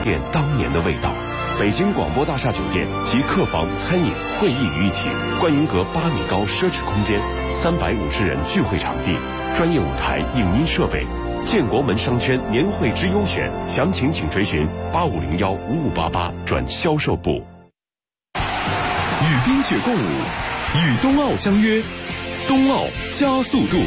变当年的味道。北京广播大厦酒店集客房、餐饮、会议于一体，观云阁8米高奢侈空间，350人聚会场地，专业舞台、影音设备。建国门商圈年会之优选，详情请追询85015588转销售部。 与冰雪共舞，与冬奥相约，冬奥加速度。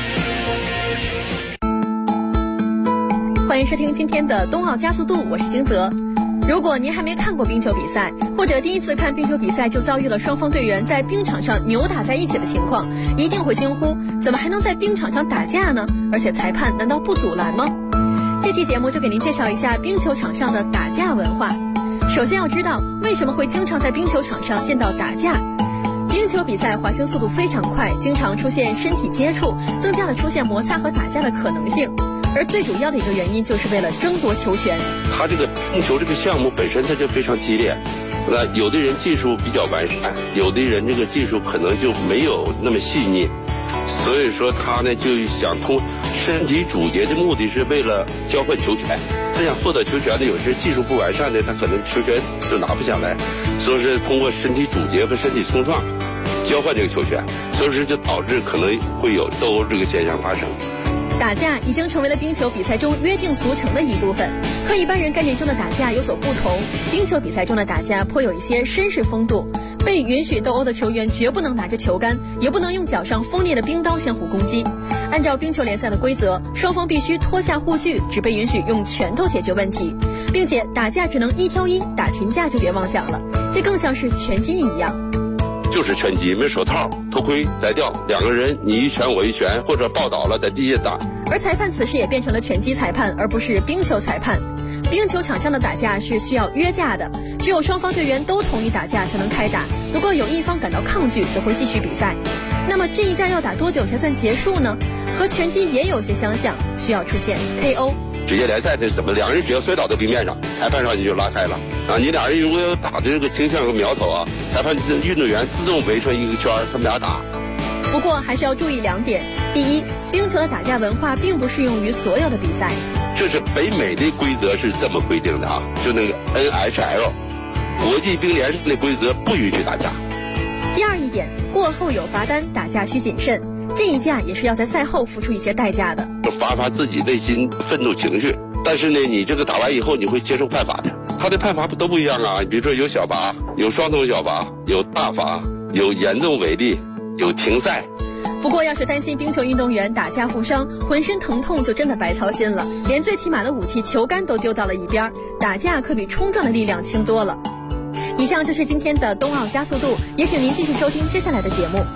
欢迎收听今天的冬奥加速度，我是金泽。如果您还没看过冰球比赛，或者第一次看冰球比赛就遭遇了双方队员在冰场上扭打在一起的情况，一定会惊呼：怎么还能在冰场上打架呢？而且裁判难道不阻拦吗？这期节目就给您介绍一下冰球场上的打架文化。首先要知道为什么会经常在冰球场上见到打架。冰球比赛滑行速度非常快，经常出现身体接触，增加了出现摩擦和打架的可能性。而最主要的一个原因就是为了争夺球权。 他这个冰球这个项目本身它就非常激烈，那有的人技术比较完善，有的人这个技术可能就没有那么细腻，所以说他呢就想通身体主节的目的是为了交换球权。他想获得球权的，有些技术不完善的，他可能球权就拿不下来，所以是通过身体主节和身体冲撞交换这个球权，所以说就导致可能会有斗殴这个现象发生。 打架已经成为了冰球比赛中约定俗成的一部分，和一般人概念中的打架有所不同。冰球比赛中的打架颇有一些绅士风度，被允许斗殴的球员绝不能拿着球杆，也不能用脚上锋利的冰刀相互攻击。按照冰球联赛的规则，双方必须脱下护具，只被允许用拳头解决问题，并且打架只能1挑1，打群架就别妄想了，这更像是拳击一样。 就是拳击，没手套、头盔摘掉，两个人你一拳我一拳，或者抱倒了在地下打。 而裁判此时也变成了拳击裁判，而不是冰球裁判。冰球场上的打架是需要约架的，只有双方队员都同意打架才能开打，如果有一方感到抗拒，则会继续比赛。那么这一架要打多久才算结束呢？和拳击也有些相像，需要出现 KO。 职业联赛这是怎么？两人只要摔倒在冰面上，裁判上去就拉开了啊！你俩人如果有打的这个倾向和苗头啊，裁判运动员自动围成一个圈，他们俩打。 不过还是要注意2点：第一，冰球的打架文化并不适用于所有的比赛。 这是北美的规则是这么规定的啊，就那个 NHL 国际冰联的规则不允许打架。 第二一点，过后有罚单，打架需谨慎。这一架也是要在赛后付出一些代价的， 发自己内心愤怒情绪。但是呢，你这个打完以后你会接受判罚的，他的判罚都不一样啊。比如说有小罚，有双重小罚，有大罚，有严重违例，有停赛。 不过要是担心冰球运动员打架负伤，浑身疼痛就真的白操心了，连最起码的武器球杆都丢到了一边，打架可比冲撞的力量轻多了。以上就是今天的冬奥加速度，也请您继续收听接下来的节目。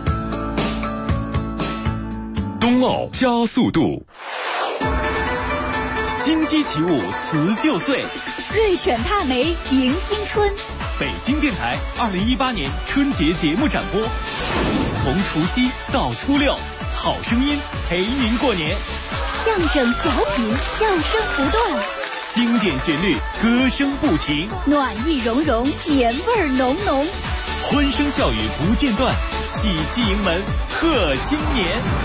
冬奥加速度，金鸡起舞辞旧岁， 瑞犬踏梅迎新春。 北京电台2018年春节节目展播，从除夕到初6，好声音陪您过年。 相声小品，笑声不断， 经典旋律，歌声不停， 暖意融融，年味浓浓， 欢声笑语不间断，喜气迎门贺新年。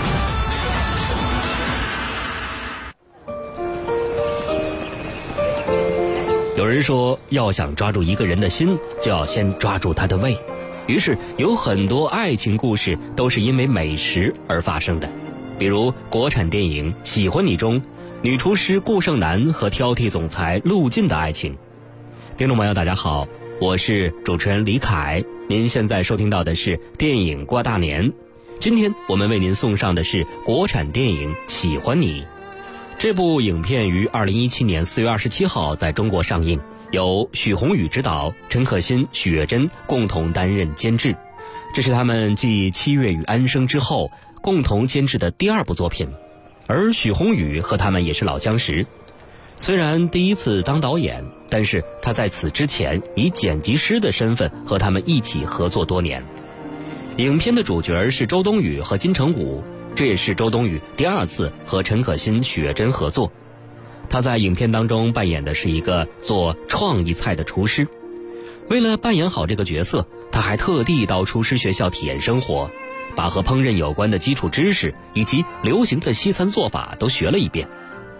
有人说，要想抓住一个人的心，就要先抓住他的胃。于是有很多爱情故事都是因为美食而发生的，比如国产电影《喜欢你》中女厨师顾胜男和挑剔总裁陆晋的爱情。听众朋友大家好，我是主持人李凯，您现在收听到的是电影过大年。今天我们为您送上的是国产电影《喜欢你》。这部影片于2017年4月27号在中国上映，由许宏宇执导，陈可辛、许月珍共同担任监制。这是他们继《七月与安生》之后共同监制的第2部作品，而许宏宇和他们也是老相识。虽然第一次当导演，但是他在此之前以剪辑师的身份和他们一起合作多年。影片的主角是周冬雨和金城武，这也是周冬雨第2次和陈可辛、许月珍合作。他在影片当中扮演的是一个做创意菜的厨师。为了扮演好这个角色，他还特地到厨师学校体验生活，把和烹饪有关的基础知识以及流行的西餐做法都学了一遍。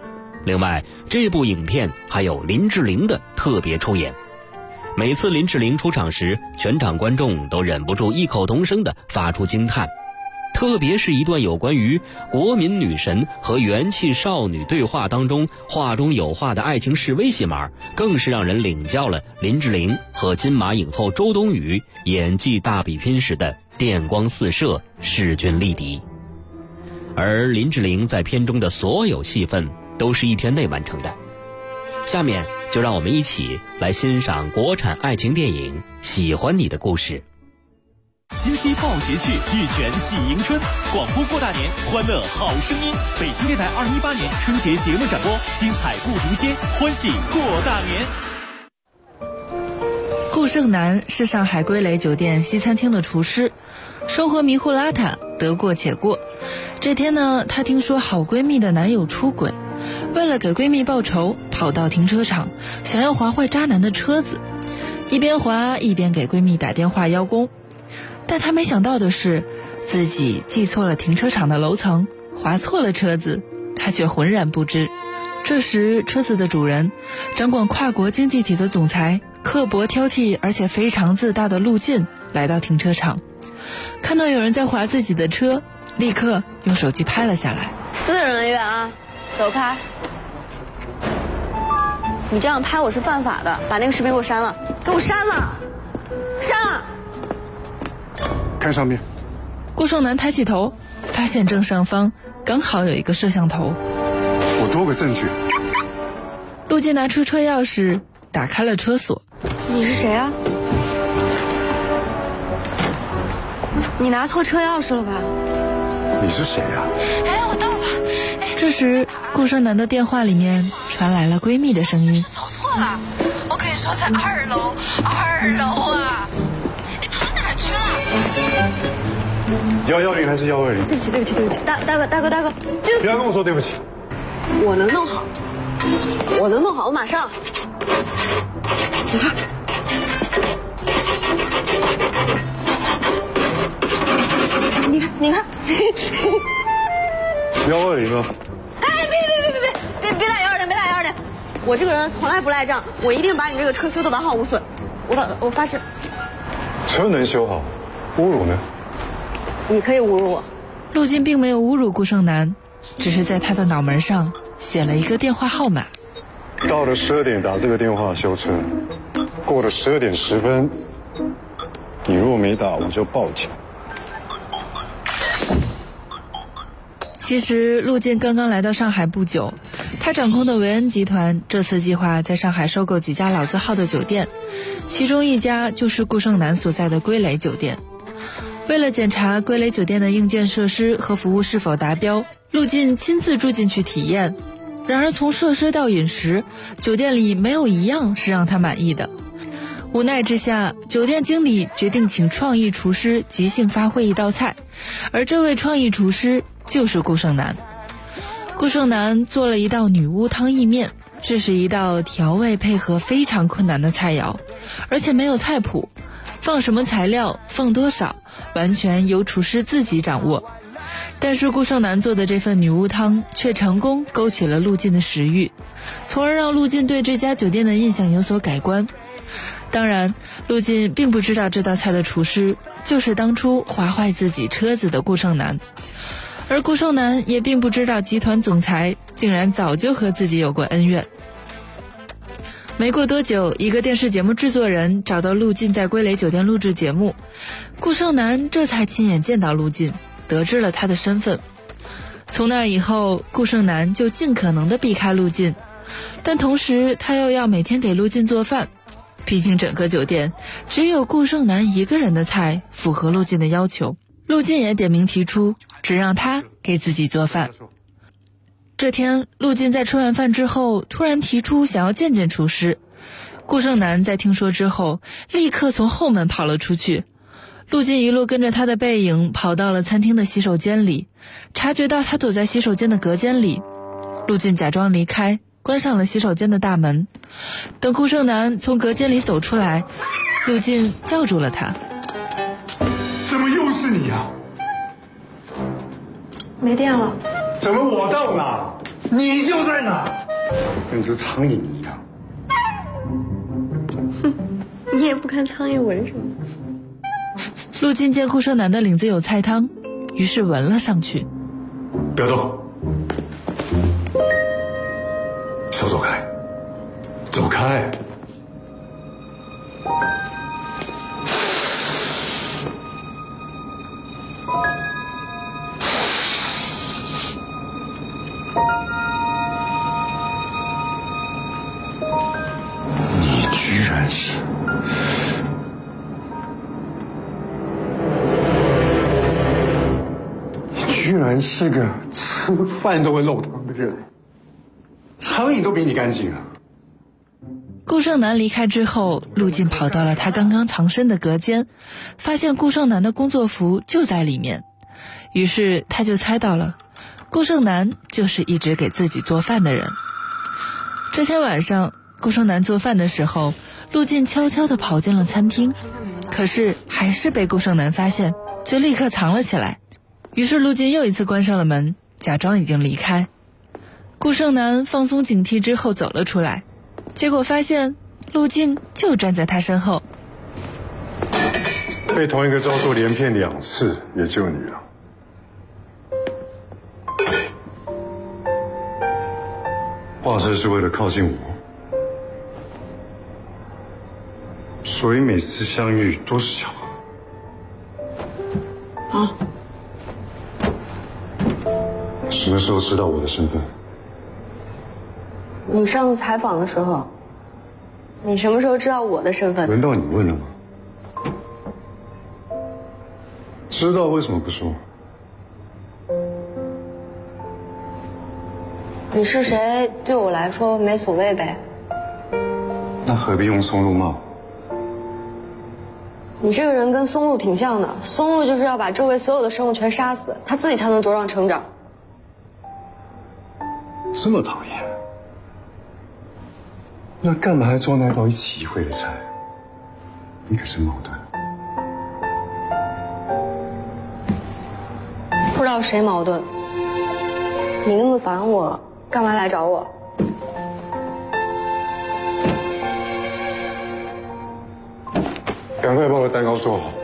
另外，这部影片还有林志玲的特别出演。每次林志玲出场时，全场观众都忍不住异口同声地发出惊叹。特别是一段有关于国民女神和元气少女对话当中话中有话的爱情示威戏码，更是让人领教了林志玲和金马影后周冬雨演技大比拼时的电光四射、势均力敌。而林志玲在片中的所有戏份都是1天内完成的。下面就让我们一起来欣赏国产爱情电影《喜欢你的故事》。 金鸡报捷趣，玉泉喜迎春，广播过大年，欢乐好声音。北京电台2018年春节节目展播，精彩不停歇，欢喜过大年。 顾胜男是上海归雷酒店西餐厅的厨师，生活迷糊邋遢，得过且过。这天呢，她听说好闺蜜的男友出轨，为了给闺蜜报仇，跑到停车场，想要划坏渣男的车子，一边划一边给闺蜜打电话邀功。但她没想到的是，自己记错了停车场的楼层，划错了车子，她却浑然不知。这时，车子的主人，掌管跨国经济体的总裁，刻薄挑剔而且非常自大的陆晋来到停车场，看到有人在划自己的车，立刻用手机拍了下来。 私人恩怨啊，走开！你这样拍我是犯法的，把那个视频给我删了，给我删了，删了！ 看上面。 顾胜男抬起头，发现正上方刚好有一个摄像头。 我多个证据。 陆晋拿出车钥匙，打开了车锁。 你是谁啊？你拿错车钥匙了吧？ 你是谁呀？ 哎，我到了。 这时，顾胜男的电话里面传来了闺蜜的声音：“ 走错了，我跟你说在2楼，2楼啊！你跑哪儿去了 ？110还是120？ 对不起，对不起，对不起，大哥， 不要跟我说对不起。 我能弄好，我马上。你看。你看 120吗？ 哎，别打120，我这个人从来不赖账，我一定把你这个车修得完好无损，我发誓。 车能修好，侮辱呢？ 你可以侮辱我。 陆晋并没有侮辱顾胜男，只是在他的脑门上写了一个电话号码。 到了12点打这个电话修车，过了12点10分，你若没打，我就报警。 其实陆晋刚刚来到上海不久，他掌控的维恩集团这次计划在上海收购几家老字号的酒店，其中一家就是顾胜男所在的归雷酒店。为了检查归雷酒店的硬件设施和服务是否达标，陆晋亲自住进去体验。然而从设施到饮食，酒店里没有一样是让他满意的。无奈之下，酒店经理决定请创意厨师即兴发挥一道菜，而这位创意厨师就是顾胜男。顾胜男做了一道女巫汤意面，这是一道调味配合非常困难的菜肴，而且没有菜谱，放什么材料放多少完全由厨师自己掌握。但是顾胜男做的这份女巫汤却成功勾起了陆晋的食欲，从而让陆晋对这家酒店的印象有所改观。当然，陆晋并不知道这道菜的厨师就是当初划坏自己车子的顾胜男，而顾胜男也并不知道集团总裁竟然早就和自己有过恩怨。没过多久，一个电视节目制作人找到陆晋在归雷酒店录制节目，顾胜男这才亲眼见到陆晋，得知了他的身份。从那以后，顾胜男就尽可能地避开陆晋，但同时他又要每天给陆晋做饭，毕竟整个酒店只有顾胜男一个人的菜符合陆晋的要求，陆晋也点名提出只让他给自己做饭。这天，陆晋在吃完饭之后突然提出想要见见厨师，顾胜男在听说之后立刻从后门跑了出去。陆晋一路跟着他的背影跑到了餐厅的洗手间里，察觉到他躲在洗手间的隔间里，陆晋假装离开，关上了洗手间的大门。等顾胜男从隔间里走出来，陆晋叫住了他。 怎么又是你呀？ 没电了。 怎么我到哪你就在哪？ 跟只苍蝇一样。 哼，你也不看苍蝇闻什么？ 陆晋见顾胜男的领子有菜汤，于是闻了上去。 不要动，手走开，走开。你居然是个吃饭都会漏汤的人，苍蝇都比你干净啊！ 顾胜男离开之后，陆晋跑到了他刚刚藏身的隔间，发现顾胜男的工作服就在里面，于是他就猜到了，顾胜男就是一直给自己做饭的人。这天晚上，顾胜男做饭的时候，陆晋悄悄地跑进了餐厅，可是还是被顾胜男发现，就立刻藏了起来。于是陆晋又一次关上了门，假装已经离开。顾胜男放松警惕之后走了出来，结果发现陆晋就站在他身后。 被同一个招数连骗2次，也就你了。化身是为了靠近我，所以每次相遇都是巧合。 啊？ 什么时候知道我的身份？ 你上次采访的时候。你什么时候知道我的身份？ 轮到你问了吗？知道为什么不说？ 你是谁对我来说没所谓呗。 那何必用松露骂我？ 你这个人跟松露挺像的，松露就是要把周围所有的生物全杀死，它自己才能茁壮成长。 这么讨厌，那干嘛还做那道一起一会的菜？你可真矛盾。 不知道谁矛盾。你那么烦我，干嘛来找我？ 赶快把我的蛋糕做好。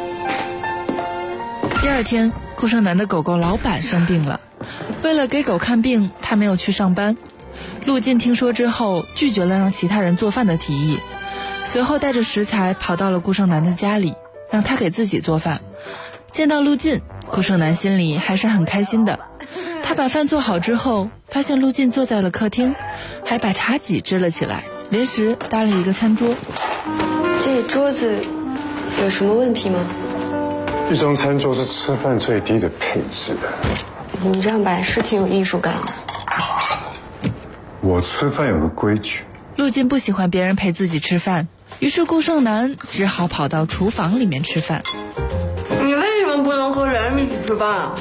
第二天，顾胜男的狗狗老板生病了，为了给狗看病，他没有去上班。陆晋听说之后，拒绝了让其他人做饭的提议，随后带着食材跑到了顾胜男的家里，让他给自己做饭。见到陆晋，顾胜男心里还是很开心的。他把饭做好之后，发现陆晋坐在了客厅，还把茶几支了起来，临时搭了一个餐桌。 这桌子有什么问题吗？ 一张餐桌是吃饭最低的配置。 你这样摆是挺有艺术感的。 我吃饭有个规矩。 陆晋不喜欢别人陪自己吃饭，于是顾胜男只好跑到厨房里面吃饭。 你为什么不能和人一起吃饭啊？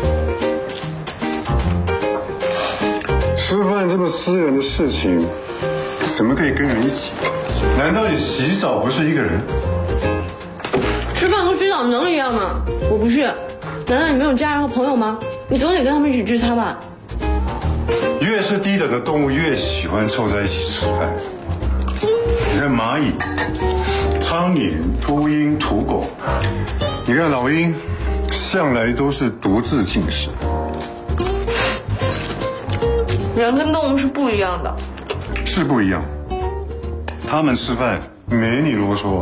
吃饭这么私人的事情，怎么可以跟人一起？难道你洗澡不是一个人？ 吃饭和洗澡能一样吗？我不是。难道你没有家人和朋友吗？你总得跟他们一起聚餐吧。 越是低等的动物，越喜欢凑在一起吃饭。你看蚂蚁、苍蝇、秃鹰、土狗，你看老鹰，向来都是独自进食。 人跟动物是不一样的。 是不一样。他们吃饭没你啰嗦。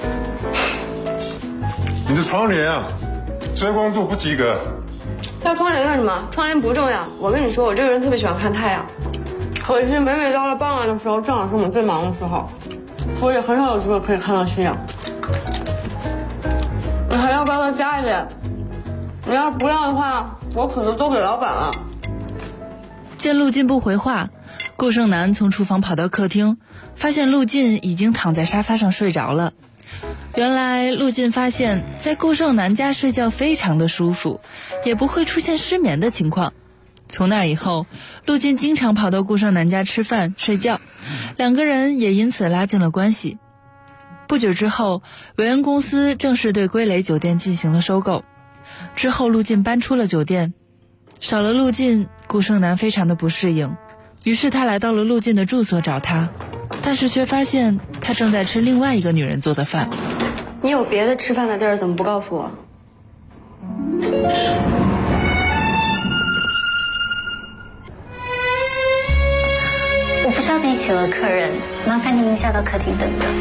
你的窗帘啊，遮光度不及格。 要窗帘干什么？窗帘不重要。我跟你说，我这个人特别喜欢看太阳，可惜每每到了傍晚的时候，正好是我们最忙的时候，所以很少有机会可以看到夕阳。你还要不要再加一点？你要是不要的话，我可能都给老板了。 见陆晋不回话，顾胜男从厨房跑到客厅，发现陆晋已经躺在沙发上睡着了。原来陆晋发现，在顾胜男家睡觉非常的舒服，也不会出现失眠的情况。从那以后，陆晋经常跑到顾胜男家吃饭睡觉，两个人也因此拉近了关系。不久之后，维恩公司正式对归雷酒店进行了收购。之后陆晋搬出了酒店，少了陆晋，顾胜男非常的不适应。 于是他来到了陆晋的住所找他，但是却发现他正在吃另外一个女人做的饭。 你有别的吃饭的地儿，怎么不告诉我？ 我不知道那一起有客人，麻烦您下到客厅等等。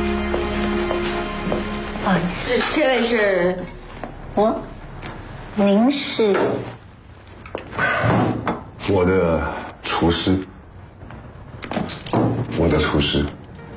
不好意思， 这位是我，您是我的厨师，我的厨师。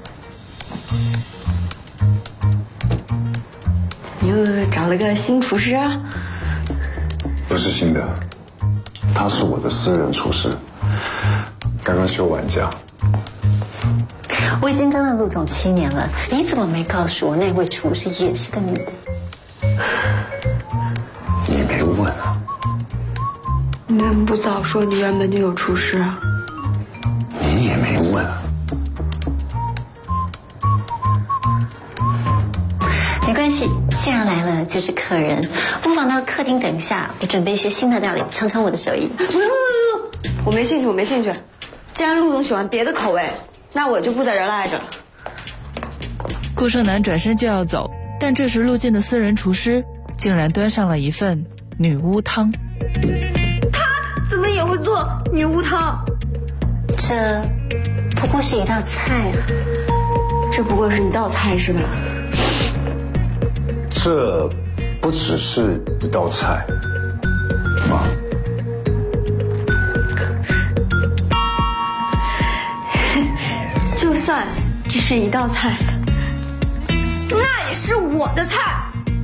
你又找了个新厨师啊？ 不是新的，他是我的私人厨师，刚刚休完假。 我已经跟了陆总7年了，你怎么没告诉我那位厨师也是个女的？ 你没问啊？ 你怎么不早说你原本就有厨师啊？ 你也没问啊？ 没关系，既然来了就是客人，不妨到客厅等一下，我准备一些新的料理，尝尝我的手艺。 不，我没兴趣，我没兴趣。既然陆总喜欢别的口味，那我就不在这儿赖着了。 顾胜男转身就要走，但这时陆晋的私人厨师竟然端上了一份女巫汤。 他怎么也会做女巫汤？ 这不过是一道菜啊。 这不过是一道菜是吧？ 这不只是一道菜，妈。 就算这是一道菜，那也是我的菜。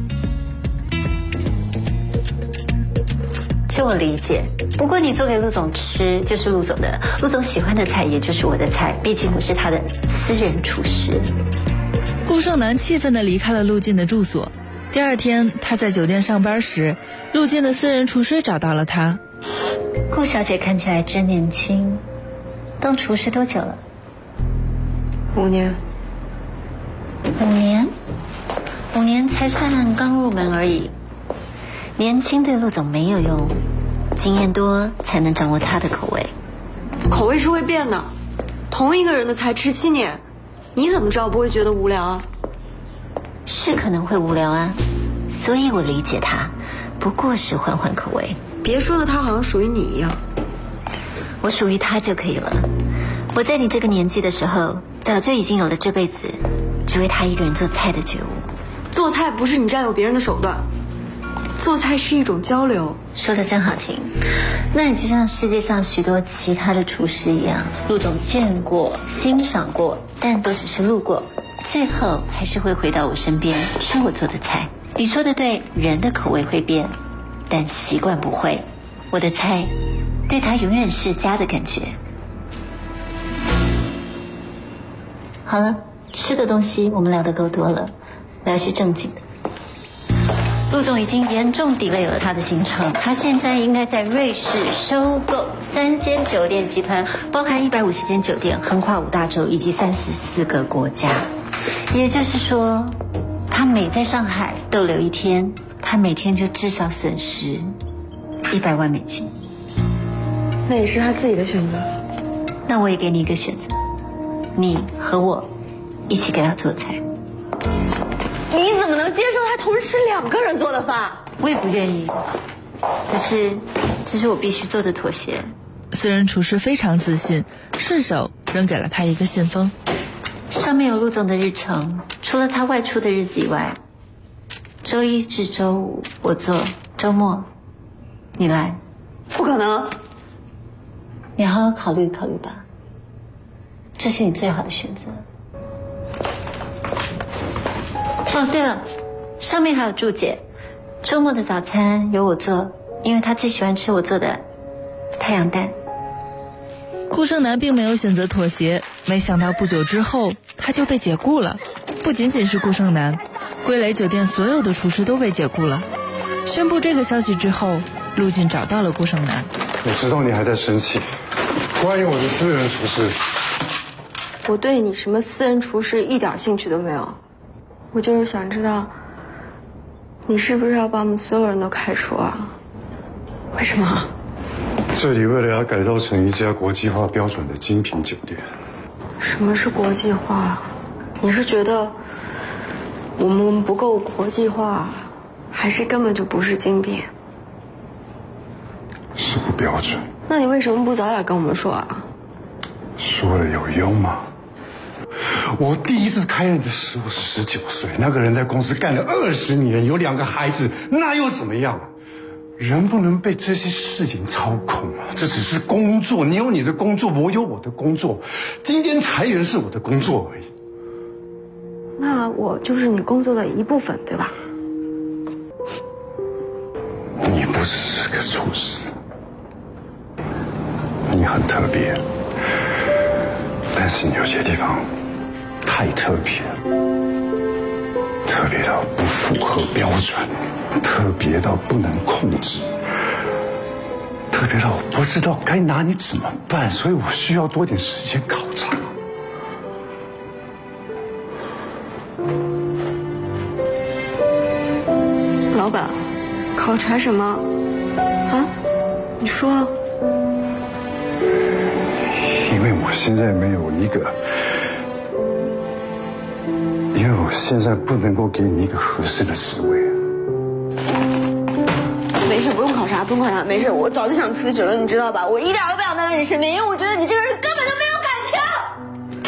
这我理解，不过你做给陆总吃就是陆总的，陆总喜欢的菜也就是我的菜，毕竟我是他的私人厨师。 顾胜男气愤地离开了陆晋的住所。第二天，他在酒店上班时，陆晋的私人厨师找到了他。 顾小姐看起来真年轻，当厨师多久了 ？5年。 5年？5年才算刚入门而已。年轻对陆总没有用，经验多才能掌握他的口味。 口味是会变的，同一个人的菜吃7年，你怎么知道不会觉得无聊啊？ 是可能会无聊啊，所以我理解他，不过是换换口味。 别说的他好像属于你一样。 我属于他就可以了。我在你这个年纪的时候，早就已经有了这辈子只为他一个人做菜的觉悟。 做菜不是你占有别人的手段，做菜是一种交流。 说得真好听。那你就像世界上许多其他的厨师一样，陆总见过欣赏过，但都只是路过，最后还是会回到我身边吃我做的菜。你说的对，人的口味会变，但习惯不会。我的菜对他永远是家的感觉。好了，吃的东西我们聊得够多了，聊些正经的。陆总已经严重 delay 了他的行程，他现在应该在瑞士收购3间酒店集团，包含150间酒店，横跨5大洲以及34个国家。也就是说，他每在上海逗留1天，他每天就至少损失100万美金。 那也是他自己的选择。 那我也给你一个选择，你和我一起给他做菜。 你怎么能接受他同时吃2个人做的饭？ 我也不愿意，可是这是我必须做的妥协。 私人厨师非常自信，顺手扔给了他一个信封， 上面有陆总的日程，除了他外出的日子以外，周1至周5我做，周末你来。 不可能。 你好好考虑考虑吧，这是你最好的选择。哦，对了，上面还有注解，周末的早餐由我做，因为他最喜欢吃我做的太阳蛋。 顾胜男并没有选择妥协，没想到不久之后他就被解雇了。不仅仅是顾胜男，归雷酒店所有的厨师都被解雇了。宣布这个消息之后，陆晋找到了顾胜男。 我知道你还在生气，关于我的私人厨师。 我对你什么私人厨师一点兴趣都没有，我就是想知道，你是不是要把我们所有人都开除啊？为什么？ 这里为了要改造成一家国际化标准的精品酒店。 什么是国际化？你是觉得我们不够国际化，还是根本就不是精品？ 是不标准。 那你为什么不早点跟我们说啊？ 说了有用吗？我第一次开业的时候19岁，那个人在公司干了20年，有2个孩子，那又怎么样？人不能被这些事情操控啊！这只是工作，你有你的工作，我有我的工作。今天裁员是我的工作而已。 那我就是你工作的一部分，对吧？ 你不只是个厨师，你很特别，但是你有些地方太特别，特别到不符合标准，特别到不能控制，特别到我不知道该拿你怎么办，所以我需要多点时间考察。 老板，考察什么？啊？你说。 因为我现在没有一个，因为我现在不能够给你一个合适的职位。 没事，不用考察，不用考察，没事，我早就想辞职了，你知道吧？我一点都不想待在你身边，因为我觉得你这个人根本就没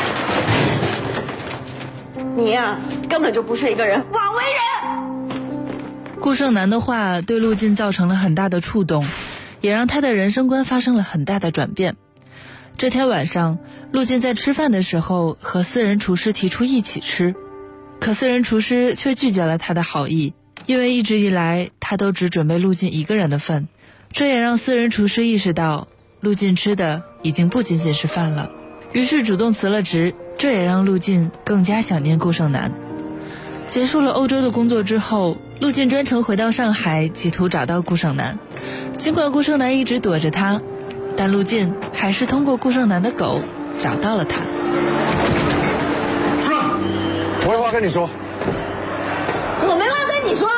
有感情。你呀，根本就不是一个人，枉为人。 顾胜男的话对陆晋造成了很大的触动，也让他的人生观发生了很大的转变。这天晚上，陆晋在吃饭的时候和私人厨师提出一起吃，可私人厨师却拒绝了他的好意，因为一直以来他都只准备陆晋一个人的份，这也让私人厨师意识到陆晋吃的已经不仅仅是饭了，于是主动辞了职，这也让陆晋更加想念顾胜男。结束了欧洲的工作之后，陆晋专程回到上海，企图找到顾胜男。尽管顾胜男一直躲着他，但陆晋还是通过顾胜男的狗找到了他。 出来，我有话跟你说。 我没话跟你说。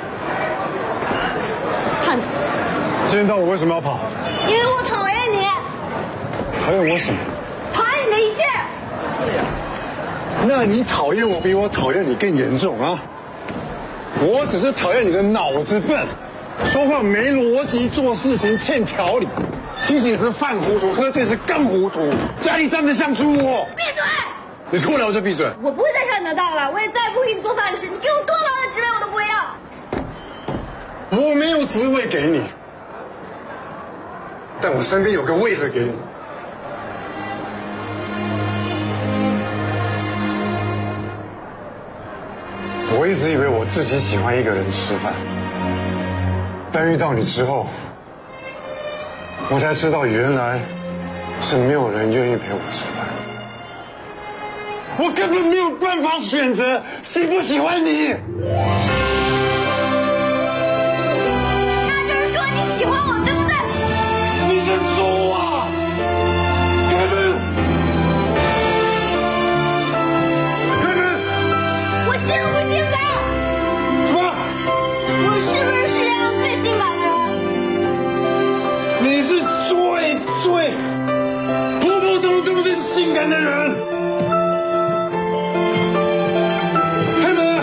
看， 今天到我为什么要跑？ 因为我讨厌你。 讨厌我什么？ 讨厌你的一切。 那你讨厌我比我讨厌你更严重啊！我只是讨厌你的脑子笨，说话没逻辑，做事情欠条理。清醒时饭糊涂，喝醉时更糊涂，家里站得像猪窝。 闭嘴！ 你出来我就闭嘴。 我不会再上你的当了，我也再不给你做饭吃，你给我多高的职位我都不会要。 我没有职位给你，但我身边有个位置给你。我一直以为我自己喜欢一个人吃饭，但遇到你之后，我才知道原来是没有人愿意陪我吃饭。我根本没有办法选择喜不喜欢你。 那就是说你喜欢我，对不对？ 你是猪啊！开门！开门！ 我性不性感？ 什么？ 我是不是世界上最性感的人？ 你是最普普通通的性感的人。开门！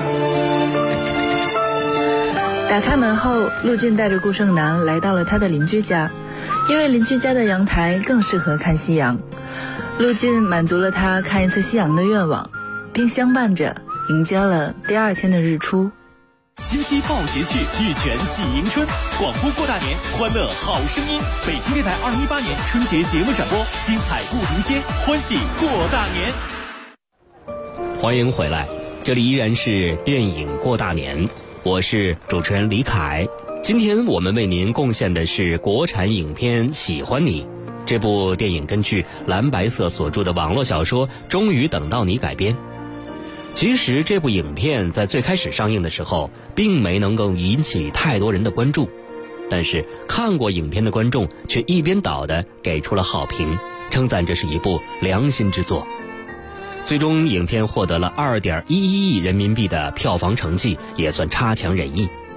打开门后，陆晋带着顾胜男来到了他的邻居家，因为邻居家的阳台更适合看夕阳。陆晋满足了他看一次夕阳的愿望，并相伴着迎接了第2天的日出。 金鸡报捷去，玉泉喜迎春，广播过大年，欢乐好声音。北京电台2018年春节节目展播，精彩不停歇，欢喜过大年。 欢迎回来，这里依然是电影过大年，我是主持人李凯。今天我们为您贡献的是国产影片《喜欢你》。这部电影根据蓝白色所著的网络小说《终于等到你》改编。其实这部影片在最开始上映的时候并没能够引起太多人的关注，但是看过影片的观众却一边倒地给出了好评，称赞这是一部良心之作。最终影片获得了2.11亿人民币的票房成绩，也算差强人意。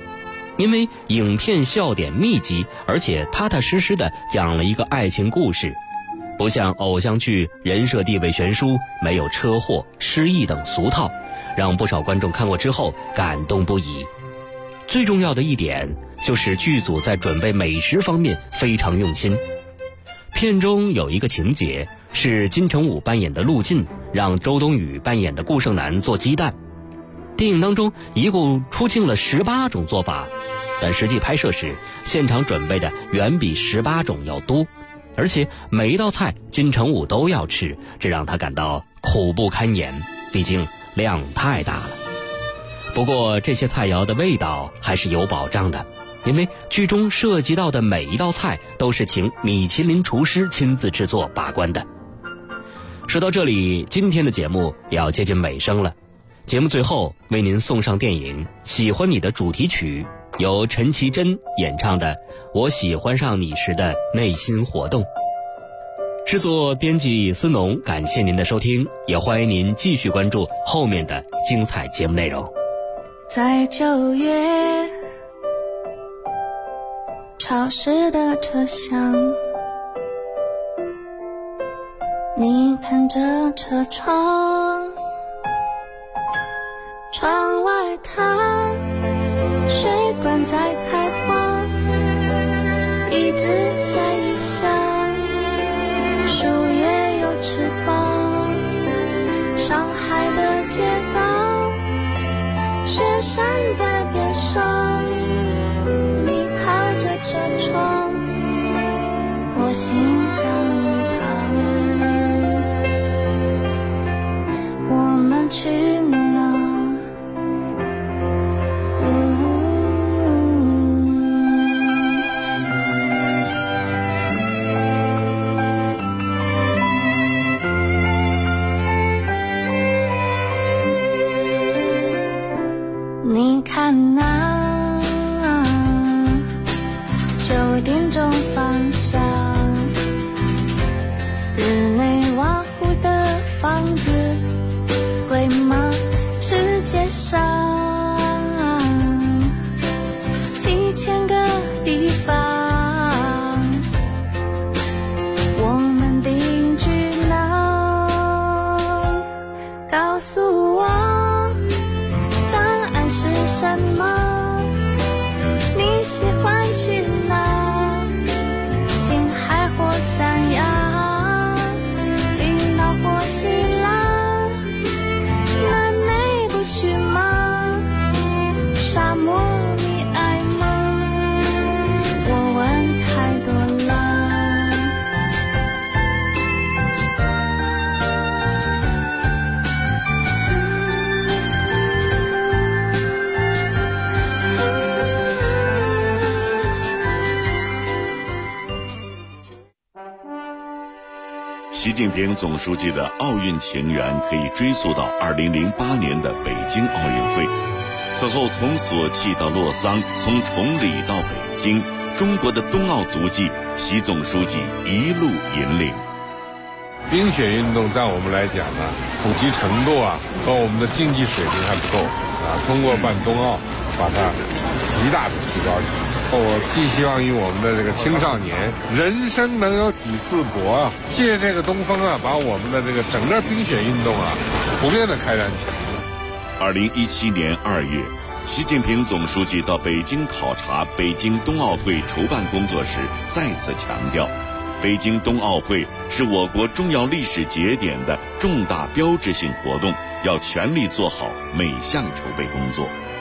因为影片笑点密集，而且踏踏实实的讲了一个爱情故事，不像偶像剧人设地位悬殊，没有车祸、失忆等俗套，让不少观众看过之后感动不已。最重要的一点就是剧组在准备美食方面非常用心。片中有一个情节是金城武扮演的陆晋让周冬雨扮演的顾胜男做鸡蛋，电影当中一共出镜了18种做法，但实际拍摄时现场准备的远比18种要多，而且每一道菜金城武都要吃，这让他感到苦不堪言，毕竟量太大了。不过这些菜肴的味道还是有保障的，因为剧中涉及到的每一道菜都是请米其林厨师亲自制作把关的。说到这里，今天的节目也要接近尾声了。节目最后为您送上电影《喜欢你》的主题曲，由陈绮贞演唱的《我喜欢上你时的内心活动》。制作编辑思农，感谢您的收听，也欢迎您继续关注后面的精彩节目内容。 在9月潮湿的车厢，你看着车窗，窗外它水管在开花，椅子在异乡，树叶有翅膀，上海的街道，雪山在边上，你靠着车窗，我心脏旁，我们去哪？你看那9点钟方向，日内瓦湖的房子贵吗？世界上7000个地方，我们定居哪？告诉我什么？你喜欢去哪？青海或三亚，冰岛或希腊，南美不去吗？沙漠你爱吗？我问太多了。 习近平总书记的奥运情缘可以追溯到2008年的北京奥运会。此后从索契到洛桑，从崇礼到北京，中国的冬奥足迹，习总书记一路引领。 冰雪运动在我们来讲呢，普及程度和我们的竞技水平还不够通过办冬奥，把它极大的提高起来。我寄希望于我们的这个青少年，人生能有几次搏借这个东风把我们的这个整个冰雪运动普遍的开展起来。 2017年2月，习近平总书记到北京考察北京冬奥会筹办工作时，再次强调，北京冬奥会是我国重要历史节点的重大标志性活动，要全力做好每项筹备工作。